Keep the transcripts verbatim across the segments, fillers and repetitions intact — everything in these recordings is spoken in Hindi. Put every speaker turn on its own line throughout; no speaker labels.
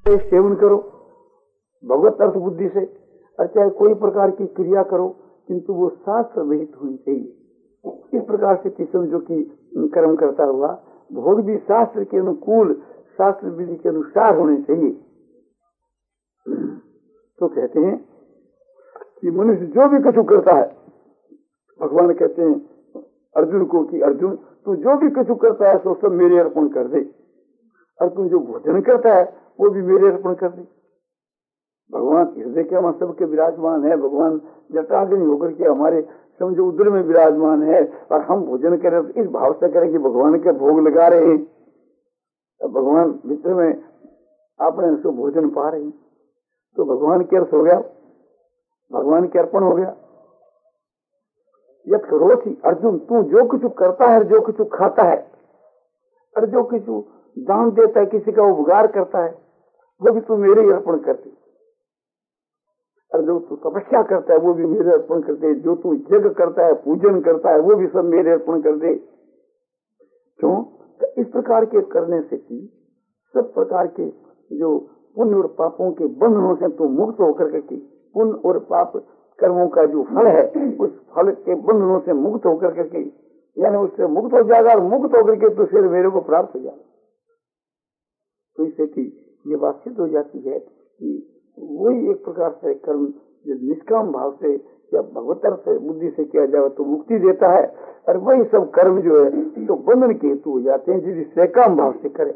सेवन करो भगवत अर्थ बुद्धि से, और चाहे कोई प्रकार की क्रिया करो, किंतु वो शास्त्र विहित होनी चाहिए। इस प्रकार से समझो कि कर्म करता हुआ भोग भी शास्त्र के अनुकूल, शास्त्र विधि के अनुसार होने चाहिए। तो कहते हैं कि मनुष्य जो भी कुछ करता है, भगवान कहते हैं अर्जुन को कि अर्जुन तू जो भी कुछ करता है सो सब मेरे अर्पण कर दे, और तू जो भोजन करता है वो भी मेरे अर्पण कर दे। भगवान हृदय के वहां सबके विराजमान है, भगवान जटाग्नि होकर के हमारे समझो उधर में विराजमान है, और हम भोजन करें तो इस भाव से करें कि भगवान के भोग लगा रहे हैं, तो भगवान भीतर में अपने उसको भोजन पा रहे हैं, तो भगवान के अर्थ हो गया, भगवान के अर्पण हो गया। यह करोति अर्जुन तू जो कुछ करता है, जो कुछ खाता है, और जो कुछ दान देता है, किसी का उपकार करता है, वो भी तू मेरे ही अर्पण करती। और जो तू तपस्या करता है वो भी मेरे अर्पण कर दे, जो तू यज्ञ करता है, पूजन करता है, वो भी सब मेरे अर्पण कर दे। क्यों? तो इस प्रकार के करने से कि सब प्रकार के जो पुण्य और पापों के बंधनों से तू मुक्त होकर के, पुण्य और पाप कर्मों का जो फल है उस फल के बंधनों से मुक्त होकर के, यानी उससे मुक्त हो जाएगा, और मुक्त होकर के तो फिर मेरे को प्राप्त हो जाएगा। तो इससे कि ये बात सिद्ध हो जाती है कि वही एक प्रकार से कर्म जो निष्काम भाव से या भगवतर से बुद्धि से किया जाए तो मुक्ति देता है, और वही सब कर्म जो है तो बंधन के हेतु हो जाते हैं जिसे सकाम भाव से करे।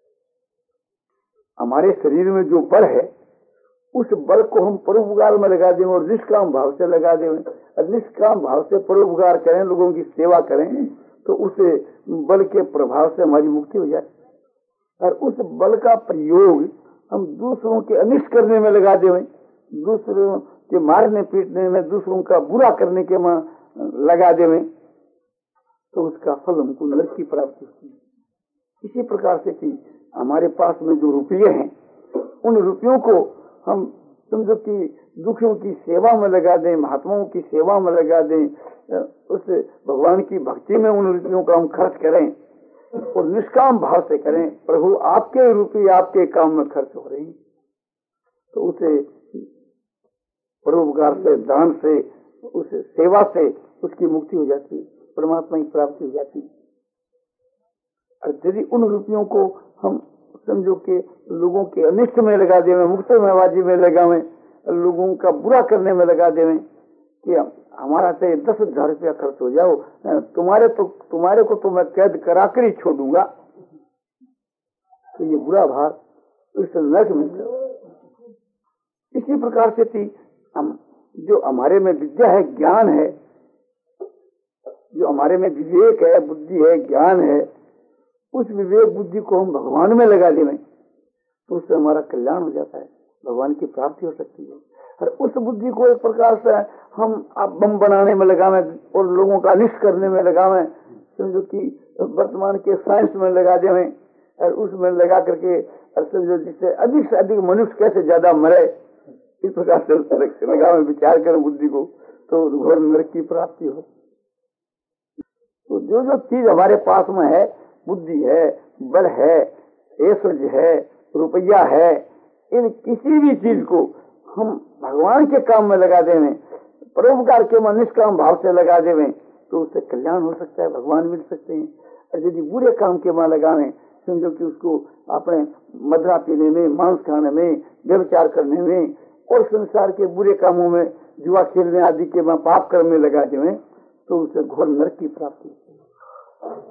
हमारे शरीर में जो बल है उस बल को हम परोपकार में लगा दें और निष्काम भाव से लगा दें, और निष्काम भाव से परोपकार करें, लोगों की सेवा करें, तो उस बल के प्रभाव से हमारी मुक्ति हो जाए। और उस बल का प्रयोग हम दूसरों के अनिष्ट करने में लगा दें, दूसरों के मारने पीटने में, दूसरों का बुरा करने के में लगा दें, तो उसका फल हमको नरक की प्राप्ति होती है। इसी प्रकार से कि हमारे पास में जो रुपये हैं उन रुपयों को हम समझो कि दुखियों की सेवा में लगा दें, महात्माओं की सेवा में लगा दें, उस भगवान की भक्ति में उन रुपयों का हम खर्च करें और निष्काम भाव से करें, प्रभु आपके रुपये आपके काम में खर्च हो रहे हैं, तो उसे परोपकार से, दान से, उस सेवा से उसकी मुक्ति हो जाती है, परमात्मा की प्राप्ति हो जाती है। और यदि उन रुपयों को हम समझो कि लोगों के अनिष्ट में लगा देवे, मुक्त मेवाजी में लगावे, लोगों का बुरा करने में लगा देवे कि हमारा से दस हजार रुपया खर्च हो जाओ, तुम्हारे तो तुम्हारे को तो मैं कैद करा कर ही छोड़ूंगा, तो ये बुरा भाव इस नरक में। इसी प्रकार से थी हम जो हमारे में विद्या है, ज्ञान है, जो हमारे में विवेक है, बुद्धि है, ज्ञान है, उस विवेक बुद्धि को हम भगवान में लगा दें तो उससे हमारा कल्याण हो जाता है, भगवान की प्राप्ति हो सकती है। और उस बुद्धि को एक प्रकार से हम आप बम बनाने में लगावे और लोगों का अनिष्ट करने में लगावे, समझो कि वर्तमान के साइंस में लगा देवे और उसमें लगा करके समझो जिससे अधिक से अधिक मनुष्य कैसे ज्यादा मरे, इस प्रकार से लगावे, विचार करें बुद्धि को, तो घोर नरक की प्राप्ति हो। तो जो जो चीज हमारे पास में है, बुद्धि है, बल है, ऐश्वर्य है, रुपया है, इन किसी भी चीज को हम भगवान के काम में लगा देवें, परोपकार के मन निष्काम भाव से लगा देवें, तो उससे कल्याण हो सकता है, भगवान मिल सकते हैं। और यदि बुरे काम के मन लगावें, समझो कि उसको अपने मदिरा पीने में, मांस खाने में, व्यभिचार करने में और संसार के बुरे कामों में, जुआ खेलने आदि के मन पाप कर्म में लगा देवें, तो उससे घोर नरक की प्राप्ति होती है।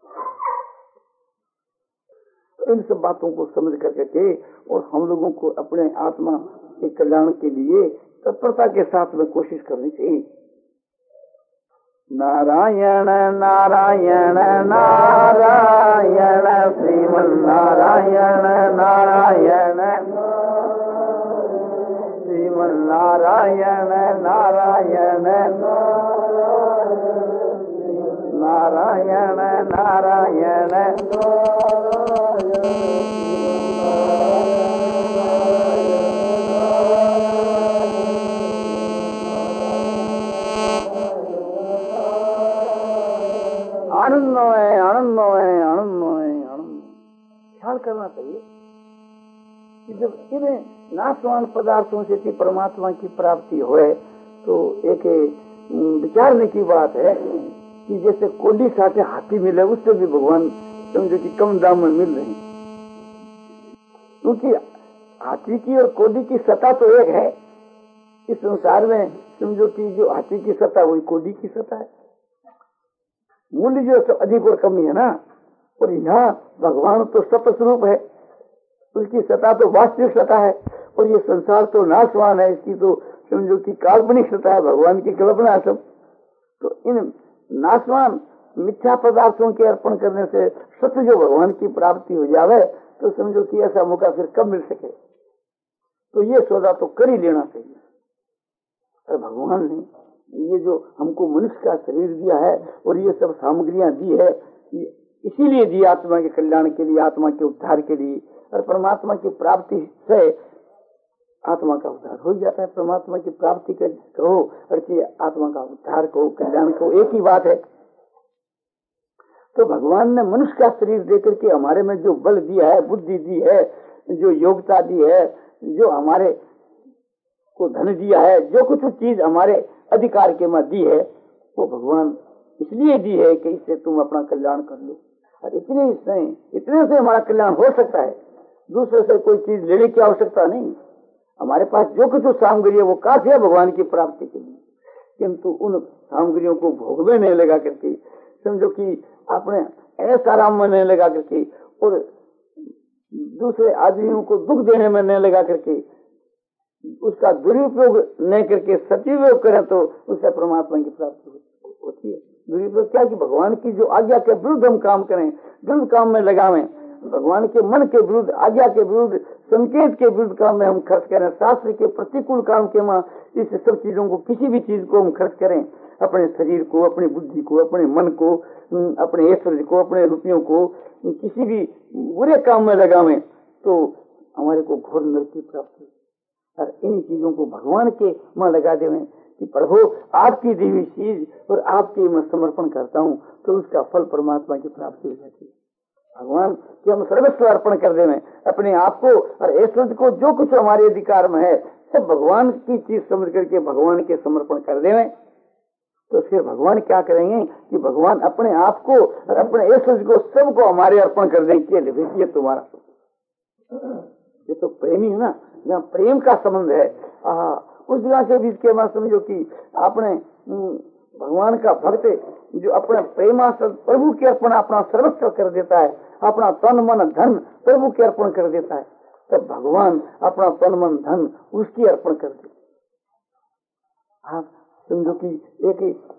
इन सब बातों को समझ करके के और हम लोगों को अपने आत्मा के कल्याण के लिए तत्परता के साथ में कोशिश करनी चाहिए। नारायण नारायण नारायण श्रीमन नारायण नारायण श्रीमन नारायण नारायण नारायण नारायण आनंद है, आनंद है, आनंद है, आनंद। ख्याल करना चाहिए जब इन नाशवान पदार्थों से थी परमात्मा की प्राप्ति होए तो एक विचारने की बात है कि जैसे कोडी साथे हाथी मिले उससे भी भगवान समझो कि कम दाम में मिल रहे हैं, क्योंकि हाथी की और कोडी की सत्ता तो एक है इस संसार में। समझो कि जो हाथी की सत्ता वही कोडी की सत्ता है, मूल्य जो अधिक और कमी है ना। और यहाँ भगवान तो सत्स्वरूप है, उसकी सत्ता तो वास्तविक सत्ता है, और ये संसार तो नाशवान है, इसकी तो समझो कि काल्पनिक सत्ता है, भगवान की कल्पना है सब। तो इन नाशवान मिथ्या पदार्थों के अर्पण करने से सत्य जो भगवान की प्राप्ति हो जावे तो समझो कि ऐसा मौका फिर कब मिल सके। तो ये सौदा तो कर ही लेना चाहिए। और भगवान ने ये जो हमको मनुष्य का शरीर दिया है और ये सब सामग्रियां दी है, इसीलिए दी आत्मा के कल्याण के लिए, आत्मा के उद्धार के लिए। और परमात्मा की प्राप्ति से आत्मा का उद्धार हो जाता है। परमात्मा की प्राप्ति कहो और आत्मा का उद्धार कहो, कल्याण कहो, एक ही बात है। तो भगवान ने मनुष्य का शरीर देकर के हमारे में जो बल दिया है, बुद्धि दी है, जो योग्यता दी है, जो हमारे को धन दिया है, जो कुछ चीज हमारे अधिकार के में दी है, वो भगवान इसलिए दी है कि इससे तुम अपना कल्याण कर लो। और इतने से इतने से हमारा कल्याण हो सकता है, दूसरे से कोई चीज लेने की आवश्यकता नहीं। हमारे पास जो कुछ सामग्री है वो काफी है भगवान की प्राप्ति के लिए। किंतु उन सामग्रियों को भोग में नहीं लगा करके, समझो कि अपने ऐसा आराम में नहीं लगा करके और दूसरे आदमियों को दुख देने में नहीं लगा करके, उसका दुरुपयोग नहीं करके सदुपयोग करें तो उससे परमात्मा की प्राप्ति होती है। दुरुपयोग क्या कि भगवान की जो आज्ञा के विरुद्ध हम काम करें, गलत काम में लगावें, भगवान के मन के विरुद्ध, आज्ञा के विरुद्ध, संकेत के विरुद्ध काम में हम खर्च करें, शास्त्र के प्रतिकूल काम के में इस सब चीजों को, किसी भी चीज को हम खर्च करें, अपने शरीर को, अपनी बुद्धि को, अपने मन को, अपने ऐश्वर्य को, अपने रुपयों को किसी भी बुरे काम में लगावें तो हमारे को घोर नरक की प्राप्ति। और इन चीजों को भगवान के में लगा देवें कि प्रभु आपकी दी हुई चीज और आपके मैं समर्पण करता हूँ, तो उसका फल परमात्मा की प्राप्ति हो जाती है। भगवान के हम सर्वस्व अर्पण कर देवें, अपने आप को और ऐश्वर्य को, जो कुछ हमारे अधिकार में है सब भगवान की चीज समझ करके भगवान के समर्पण कर देवें, तो फिर भगवान क्या करेंगे कि भगवान अपने आप को और अपने ऐश्वर्य को सबको हमारे अर्पण कर देंगे। ये तुम्हारा, ये तो प्रेमी है ना, जहाँ प्रेम का संबंध है, आ, उस जगह से भी इसके बाद समझो कि आपने भगवान का भक्त जो अपने प्रेमास्पद प्रभु के अर्पण अपना सर्वस्व कर देता है, अपना तन मन धन प्रभु के अर्पण कर देता है, तब भगवान अपना तन मन धन उसकी अर्पण कर देते। आप समझो कि एक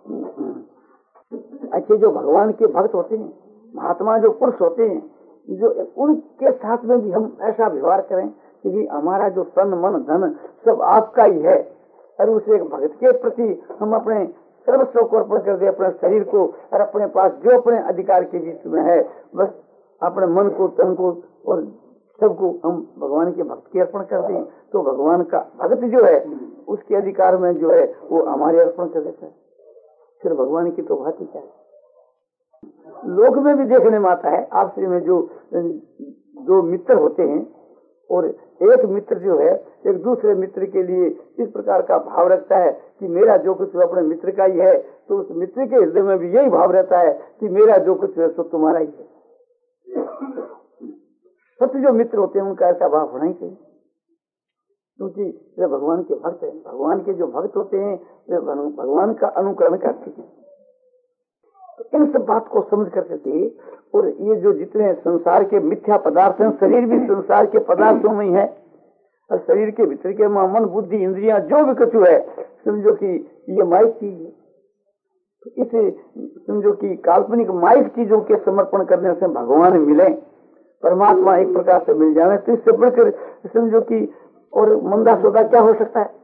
अच्छे जो भगवान के भक्त होते हैं, महात्मा जो पुरुष होते हैं, जो उनके साथ में भी हम ऐसा व्यवहार करें कि हमारा जो तन मन धन सब आपका ही है, और उस एक भक्त के प्रति हम अपने सर्वस्व को अर्पण कर दे, अपने शरीर को और अपने पास जो अपने अधिकार के बीच में है, बस अपने मन को, तन को और सबको हम भगवान के भक्त के अर्पण कर दें, तो भगवान का भक्त जो है उसके अधिकार में जो है वो हमारे अर्पण कर देता है। फिर भगवान की तो बात ही क्या है। लोक में भी देखने में आता है, आपसे में जो दो मित्र होते हैं और एक मित्र जो है एक दूसरे मित्र के लिए इस प्रकार का भाव रखता है कि मेरा जो कुछ अपने मित्र का ही है, तो उस मित्र के हृदय में भी यही भाव रहता है कि मेरा जो कुछ है सो तुम्हारा ही है। सत्य जो मित्र होते हैं उनका ऐसा भाव होना ही चाहिए, क्योंकि वे भगवान के भक्त हैं। भगवान के जो भक्त होते हैं वे भगवान का अनुकरण करते हैं। तो इन सब बात को समझ करके, और ये जो जितने संसार के मिथ्या पदार्थ हैं, शरीर भी संसार के पदार्थों में ही है, और शरीर के भीतर के मन बुद्धि इंद्रियां जो भी कुछ है समझो कि ये माइक चीज है। तो इसे समझो कि काल्पनिक माइक चीजों के समर्पण करने से भगवान मिले, परमात्मा एक प्रकार से मिल जाए, तो इससे बढ़कर समझो कि और मंदा सौदा क्या हो सकता है।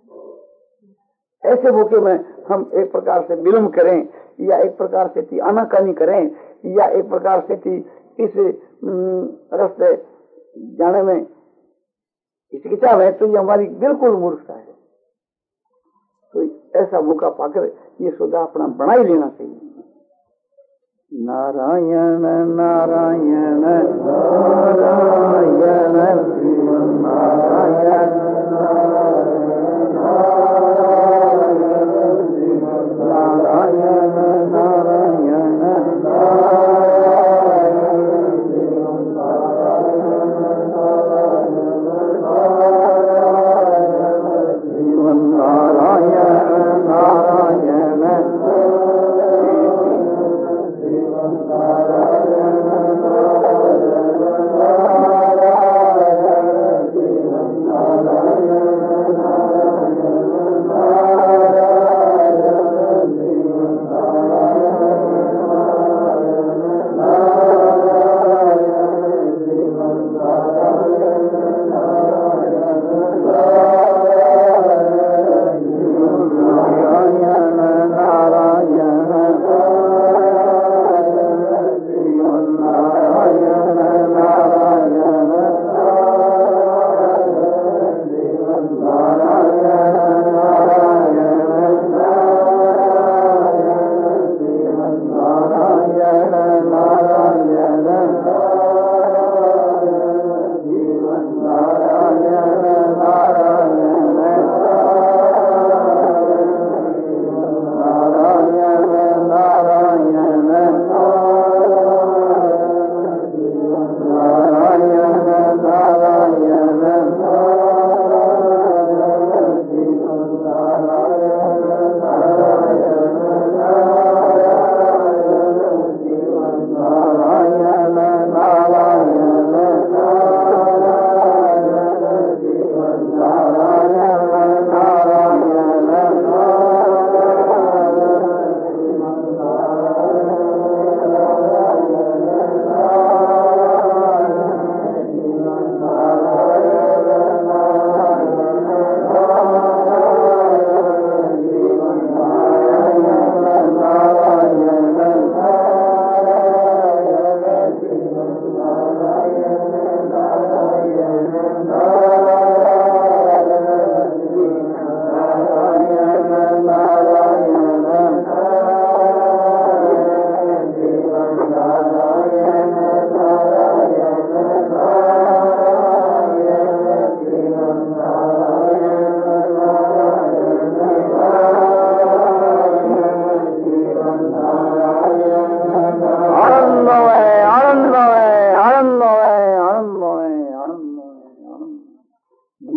ऐसे मौके में हम एक प्रकार से विलम्ब करें या एक प्रकार से आनाकानी करें या एक प्रकार से इस रास्ते जाने में हिचकिचा है, तो ये हमारी बिल्कुल मूर्खता है। तो ऐसा मौका पाकर ये सौदा अपना बना ही लेना चाहिए। नारायण नारायण नारायण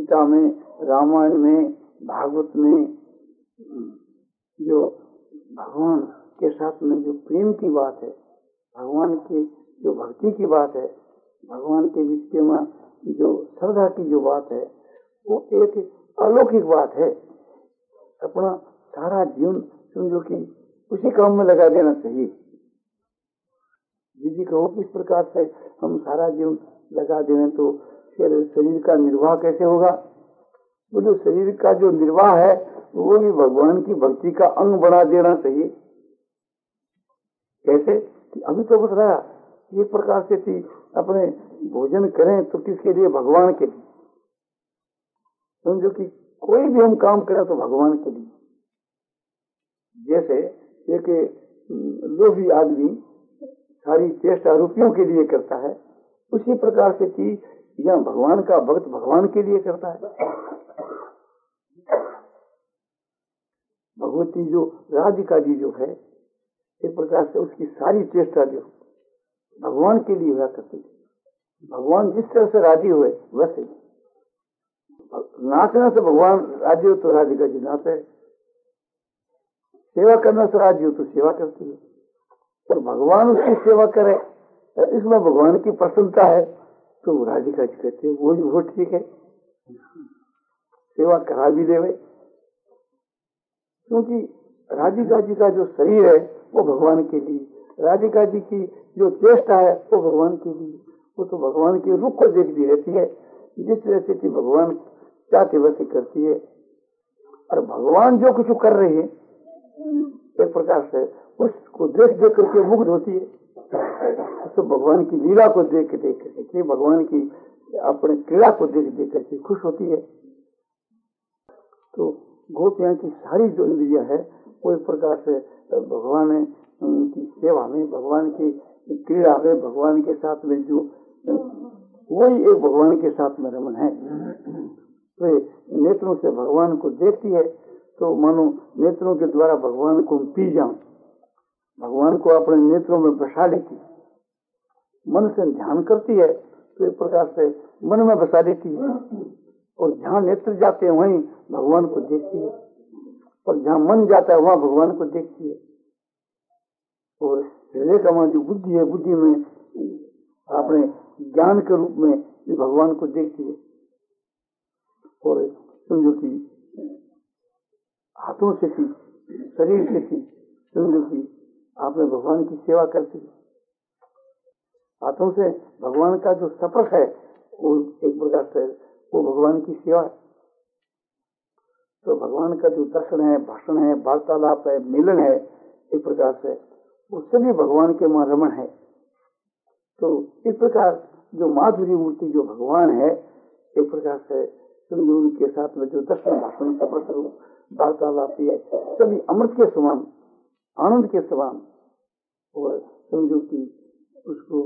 गीता में, रामायण में, भागवत में जो भगवान के साथ में जो प्रेम की बात है, भगवान की जो भक्ति की बात है, भगवान के बीच में जो श्रद्धा की जो बात है, वो एक अलौकिक बात है। अपना सारा जीवन समझो कि उसी काम में लगा देना चाहिए। जी कहो किस प्रकार से हम सारा जीवन लगा दें तो फिर शरीर का निर्वाह कैसे होगा? वो जो शरीर का जो निर्वाह है वो भी भगवान की भक्ति का अंग बना देना चाहिए। कैसे कि अभी तो बता रहा एक प्रकार से थी, अपने भोजन करें तो किसके लिए? भगवान के लिए। समझो कि कोई भी हम काम करें तो भगवान के लिए। जैसे एक लोभी आदमी सारी चेष्टा रुपयों के लिए करता है, उसी प्रकार से चीज यहाँ भगवान का भक्त भगवान के लिए करता है। भगवती जो राधिका जी जो है, एक प्रकार से उसकी सारी चेष्टा जो भगवान के लिए हुआ करती थी। भगवान जिस तरह से राजी हुए वैसे नाचने से भगवान राजी हो तो राधिका जी नाचे, सेवा करने से राजी हो तो सेवा करती है। और भगवान उसकी सेवा करे, इसमें भगवान की प्रसन्नता है तो राधिका जी कहते हैं वो वो ठीक है, सेवा करा भी देवे। क्योंकि राधिका जी का जो शरीर है वो भगवान के लिए, राधिका जी की जो चेष्टा है वो भगवान के लिए। वो तो भगवान के रूप को देखती रहती है, जिस तरह से भगवान चाहते वैसे करती है। और भगवान जो कुछ कर रहे हैं एक प्रकार से उसको देख देख करके मुग्ध होती है। तो भगवान की लीला को देख देख करके, भगवान की अपने क्रीड़ा को देख देख करके खुश होती है। तो गोपियां की सारी जो इंद्रिया है वो एक प्रकार से भगवान की सेवा में, भगवान की क्रीड़ा में, भगवान के साथ में जो वही एक भगवान के साथ में रमन है। तो नेत्रों से भगवान को देखती है तो मानो नेत्रों के द्वारा भगवान को पी जाऊं, भगवान को अपने नेत्रों में बसा लेती। मन से ध्यान करती है तो एक प्रकार से मन में बसा लेती है, और जहाँ नेत्र जाते हैं वहीं भगवान को देखती है, और जहाँ मन जाता है वहाँ भगवान को देखती है। और हृदय का वहाँ जो बुद्धि है, बुद्धि में अपने ज्ञान के रूप में भगवान को देखती है। और समझो कि हाथों से थी, शरीर से थी, समझो कि आपने भगवान की सेवा करती है। हाथों से भगवान का जो स्पर्श है वो एक प्रकार से वो भगवान की सेवा है। तो भगवान का जो दर्शन है, भाषण है, वार्तालाप है, मिलन है, एक प्रकार से वो सभी भगवान के वहां रमण है। तो इस प्रकार जो माधुरी मूर्ति जो भगवान है, एक प्रकार से सदगुरु के साथ में जो दर्शन भाषण स्पर्श वार्तालाप है, सभी अमृत के समान, आनंद के समान, और समझो कि उसको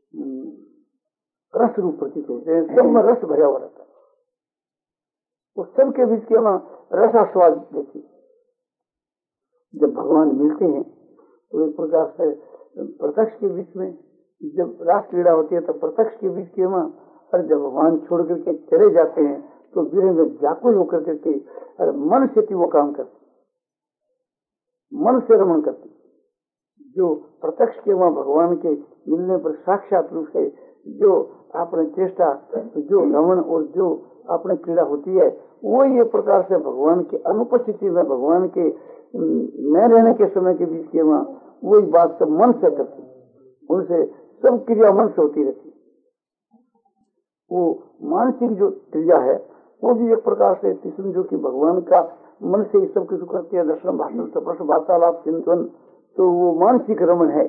रस रूप प्रतीत होते हैं। सब में रस भरा हुआ रहता है, वो सबके बीच के वहाँ रसास्वाद देखिए। जब भगवान मिलते हैं तो एक प्रकार से प्रत्यक्ष के बीच में जब रास क्रीड़ा होती है तो प्रत्यक्ष के बीच के वहाँ, और जब भगवान छोड़ करके चले जाते हैं तो वीर में व्याकुल होकर करके और मन से वो काम करते, मन से रमन करते। जो प्रत्यक्ष के वहाँ भगवान के मिलने पर साक्षात रूप से जो आपने चेष्टा, जो रमन और जो आपने क्रीड़ा होती है, वो ये प्रकार से भगवान की अनुपस्थिति में, भगवान के न रहने के समय के बीच के वहाँ वही बात सब मन से करती, उनसे सब क्रिया मन से होती रहती। वो मानसिक जो क्रिया है वो भी एक प्रकार से समझो कि भगवान का मन से ही सब कुछ करती है, दर्शन भाषण स्पर्श वार्तालाप चिंतन, तो वो मानसिक रमन है।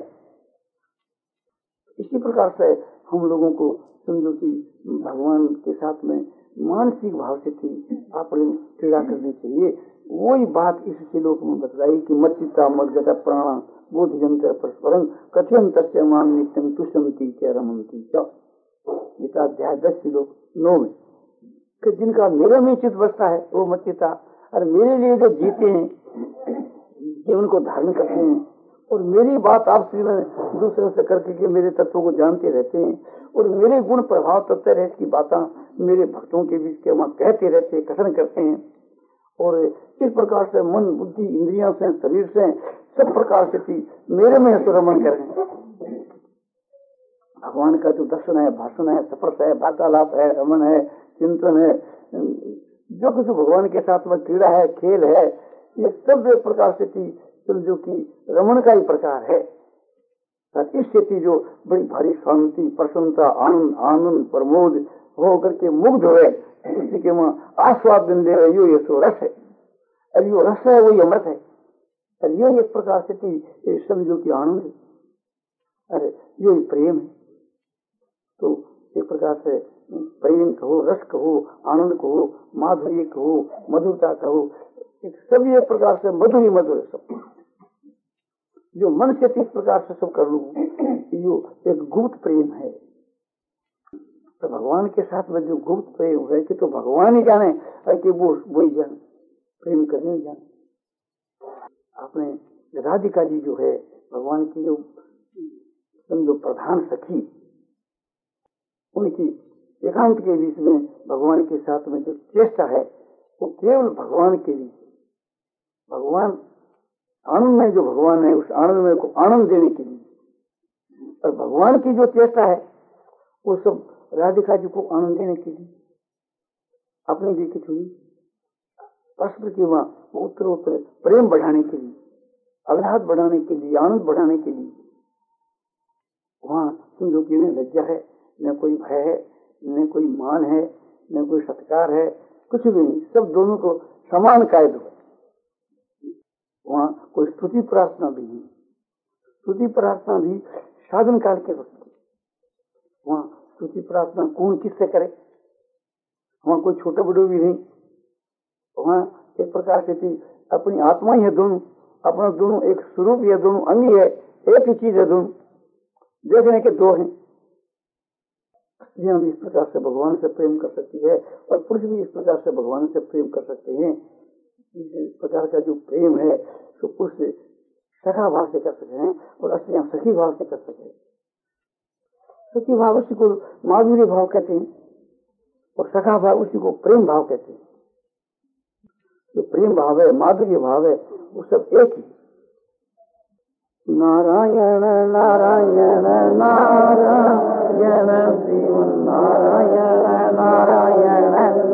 इसी प्रकार से हम लोगों को समझो कि भगवान के साथ में मानसिक भाव से थी आपने क्रीड़ा करनी चाहिए। वही बात इस श्लोक में बतलाई कि मच्चिता मज्जत प्राणा बोधयंत परस्परं कथयं तस्य मान नित्यं तुष्यन्ति च रमन्ति च। गीता अध्याय दस श्लोक नौ में कि जिनका मेरे में चित्त बसता है वो मच्चिता, और मेरे लिए जो जीते हैं, जीवन को धारण करते हैं, और मेरी बात आपसे में दूसरों से करके के मेरे तत्वों को जानते रहते हैं, और मेरे गुण प्रभाव तत्व रह की बातें मेरे भक्तों के बीच के वहाँ कहते रहते, कथन करते हैं। और इस प्रकार से मन, बुद्धि, इंद्रियों से, शरीर से, सब प्रकार से थी मेरे में तो रमन कर रहे हैं। भगवान का जो दर्शन है, भाषण है, सफर है, वार्तालाप है, रमन है, चिंतन है, जो कुछ भगवान के साथ में क्रीड़ा है, खेल है, ये सब एक प्रकार से थी जो कि रमन का ही प्रकार है। इस स्थिति जो बड़ी भारी शांति, प्रसन्नता, आनंद आनंद प्रमोद हो करके मुग्ध हुए, उसी के वहाँ आस्वादन दे रहे, यो ये सो रस है। अब यो रस है वही अमृत है। अब यो एक प्रकार से थी समझो कि आनंद है, अरे यो प्रेम है। तो एक प्रकार से प्रेम कहो, रस कहो, आनंद कहो, माधुर्य कहो, मधुरता कहो, एक सभी एक प्रकार से मधुर ही मधुर है सब। जो मन से इस प्रकार से सब कर लूं, यो एक गुप्त प्रेम है। तो भगवान के साथ में जो गुप्त प्रेम है कि तो भगवान ही जाने कि वो वही जाने, प्रेम करने जाने। आपने राधिका जी जो है भगवान की जो समझो प्रधान सखी, उनकी एकांत के बीच में भगवान के साथ में जो चेष्टा है वो केवल भगवान के लिए, भगवान आनंद में जो भगवान है उस आनंद में को आनंद देने के लिए, और भगवान की जो चेष्टा है वो सब राधिका जी को आनंद देने के लिए, अपने लिए कुछ हुई परस्पर की वहाँ उत्तर उत्तर प्रेम बढ़ाने के लिए, आह्लाद बढ़ाने के लिए, आनंद बढ़ाने के लिए। वहाँ समझो कि न लज्जा है, न कोई भय है, न कोई मान है, न कोई सत्कार है, कुछ भी नहीं, सब दोनों को समान कायद हो। वहाँ कोई स्तुति प्रार्थना भी नहीं, स्तुति प्रार्थना भी साधन काल के वक्त। वहाँ स्तुति प्रार्थना कौन किससे करे, वहाँ कोई छोटा बड़ो भी नहीं। वहाँ एक प्रकार से थी अपनी आत्मा ही है दोनों, अपना दोनों एक स्वरूप है, दोनों अंग है, एक ही चीज है, दोनों देखने के दो हैं। स्त्रियां भी इस प्रकार से भगवान से प्रेम कर सकती है और पुरुष भी इस प्रकार से भगवान से प्रेम कर सकते हैं। इस प्रकार का जो प्रेम है तो पुरुष सखा भाव से कर सकते हैं और स्त्रियां सखी भाव से कर सकते हैं। सखी भाव उसी को माधुर्य भाव कहते हैं और सखा भाव उसी को प्रेम भाव कहते हैं। जो प्रेम भाव है, माधुर्य भाव है, वो सब एक ही। नारायण नारायण नारायण श्रीमन नारायण नारायण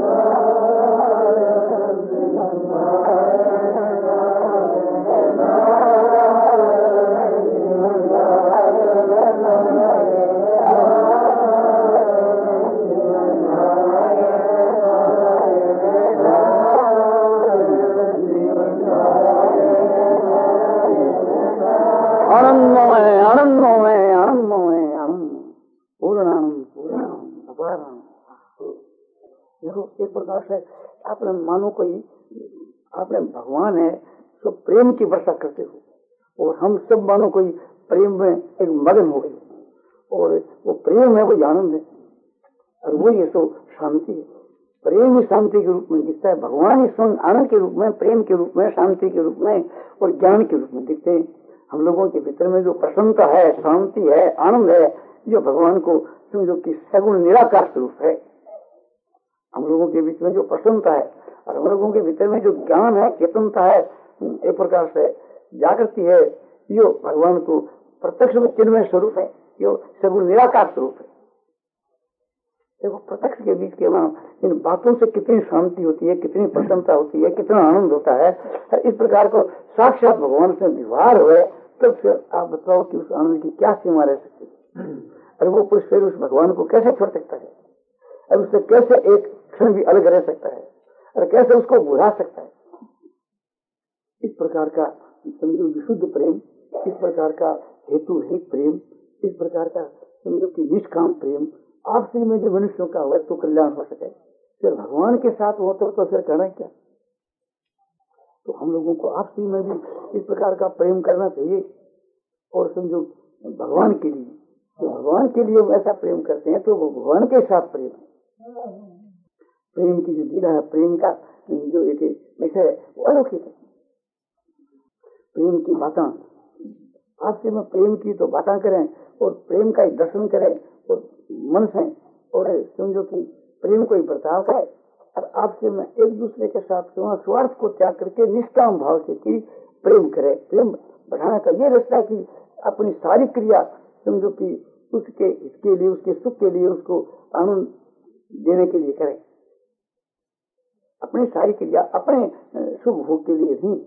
एक प्रकार से आपने मानो कोई आपने भगवान है तो प्रेम की वर्षा करते हो और हम सब मानो कोई प्रेम में एक मगन हो गए और वो प्रेम है, वो आनंद है और वो ये तो शांति है। प्रेम ही शांति के रूप में दिखता है, भगवान ही स्वयं आनंद के रूप में, प्रेम के रूप में, शांति के रूप में और ज्ञान के रूप में दिखते हैं। हम लोगों के भीतर में जो प्रसन्नता है, शांति है, आनंद है, जो भगवान को समझो कि सगुण निराकार स्वरूप है। हम लोगों के बीच में जो प्रसन्नता है और हम लोगों के भीतर में जो ज्ञान है, चेतनता है, एक प्रकार से जागृति है, यो भगवान को प्रत्यक्ष चिन्मय स्वरूप है, यो सगुण निराकार स्वरूप है। देखो प्रत्यक्ष के बीच के वहाँ इन बातों से कितनी शांति होती है, कितनी प्रसन्नता होती है, कितना आनंद होता है। इस प्रकार को साक्षात भगवान से व्यवहार हुए तब फिर आप बताओ कि उस आनंद की क्या सीमा रह सकती है। अरे वो पुरुष फिर उस भगवान को कैसे छोड़ सकता है, अब उससे कैसे एक क्षण भी अलग रह सकता है और कैसे उसको बुला सकता है। इस प्रकार का समझो विशुद्ध प्रेम, इस प्रकार का हेतु है प्रेम, इस प्रकार का समझो कि निष्काम प्रेम आपसी में जो मनुष्यों का हो तो कल्याण हो सके। फिर भगवान के साथ हो तो, तो फिर करना क्या। तो हम लोगों को आपसी में भी इस प्रकार का प्रेम करना चाहिए और समझो भगवान के लिए, तो भगवान के लिए हम ऐसा प्रेम करते हैं तो वो भगवान के साथ प्रेम है। प्रेम की जो लीला है, प्रेम का जो एक विषय है वो अलौकिक है। प्रेम की बातें आपसे में प्रेम की तो बातें करें और प्रेम का दर्शन करें और मन से और समझो कि प्रेम कोई बर्ताव है। और आपसे मैं एक दूसरे के साथ स्वार्थ को त्याग करके निष्काम भाव से कि प्रेम करे। प्रेम बढ़ाने का ये रास्ता है कि अपनी सारी क्रिया समझो कि उसके इसके लिए, उसके सुख के लिए, उसको आनंद देने के लिए करें। अपनी सारी क्रिया अपने शुभ भोग के लिए नहीं,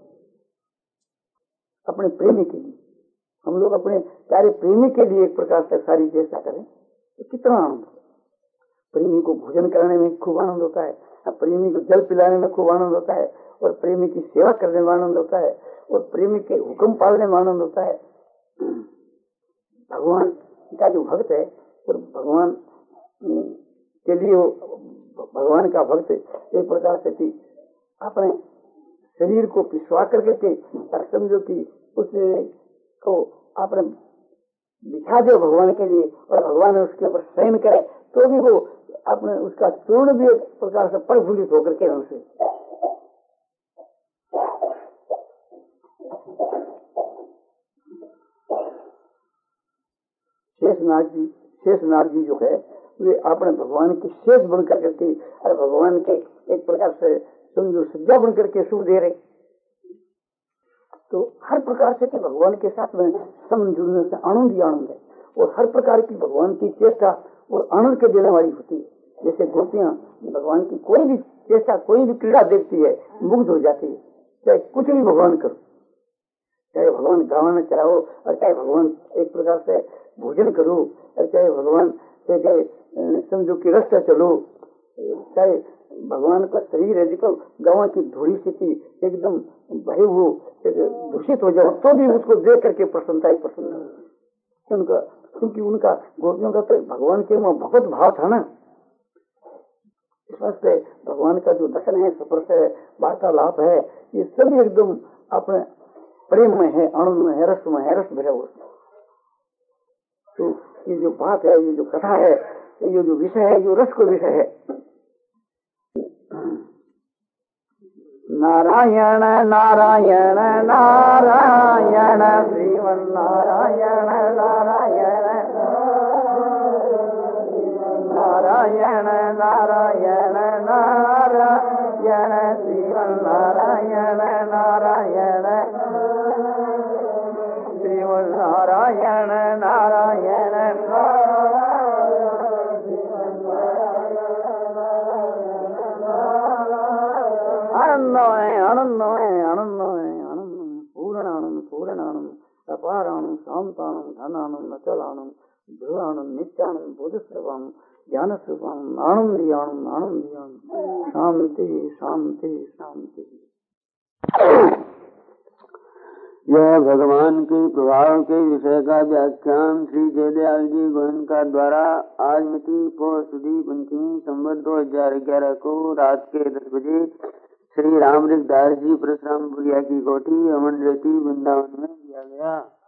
अपने प्रेमी के लिए। हम लोग अपने प्यारे प्रेमी के लिए एक प्रकार से सारी चेष्टा करें तो कितना आनंद। प्रेमी को भोजन कराने में खूब आनंद होता है, प्रेमी को जल पिलाने में खूब आनंद होता है, और प्रेमी की सेवा करने में आनंद होता है, और प्रेमी के हुक्म पालने में आनंद होता है। भगवान का जो भक्त है और भगवान के लिए भगवान का भक्त एक प्रकार से कि अपने शरीर को पिछवा करके समझो कि उसने को आपने बिछा दो भगवान के लिए और भगवान उसके ऊपर शयन करे तो भी वो अपने उसका चूर्ण भी एक प्रकार से प्रफुल्लित होकर के हमसे। शेषनाग जी शेषनाग जी जो है वे अपने भगवान की शेष बन करके अरे भगवान के एक प्रकार से समझो सज्जा बन करके सुख दे रहे। तो हर प्रकार से भगवान के साथ में संबंध जुड़ने से आनंद ही आनंद है, और हर प्रकार की भगवान की चेष्टा और आनंद के देने वाली होती है। जैसे गोपियां भगवान की कोई भी चेष्टा, कोई भी क्रीड़ा देखती है, मुग्ध हो जाती है। चाहे कुछ भी भगवान करो, चाहे भगवान गाँव में चलाओ, और चाहे भगवान एक प्रकार से भोजन करो, और चाहे भगवान चाहे समझो कि रास्ता चलो, चाहे भगवान का शरीर है जिसको गाँव की धूड़ी से एकदम भरे वो दूषित हो जाए तो भी उसको देख करके प्रसन्नता ही प्रसन्न उनका, क्योंकि उनका गोपियों का तो भगवान के वहाँ भगवत भाव था ना। इस वास्ते भगवान का जो दर्शन है, स्पर्श है, वार्तालाप है, ये सभी एकदम अपने प्रेम में है, आनंद में है, रस में है, रस भरे हुए। तो ये जो बात है, ये जो कथा है, ये जो विषय है, जो रस को विषय है। नारायण नारायण नारायण श्रीमन नारायण नारायण नारायण नारायण नारायण श्रीमन नारायण नारायण श्रीमन नारायण नारायण आनंद है, आनंद है, आनंद है, आनंद है, पूर्ण आनंद, पूर्ण आनंद, अपार आनंद, शांत आनंद, धन आनंद, अचल आनंद, ध्रुव आनंद, नित्यानंद, बोध स्वरूपानंद, ज्ञान स्वरूपानंद, आनंदी आनंद, आनंदी आनंद, शांति शांति शांति।
यह भगवान के प्रभाव के विषय का व्याख्यान श्री जयदयाल जी गोयनका द्वारा आज मिति पौष सुदी पंचमी संवत दो हजार ग्यारह को रात के दस बजे श्री रामरिक दास जी परशुराम बुरिया की कोठी अमन रेती वृंदावन में दिया गया।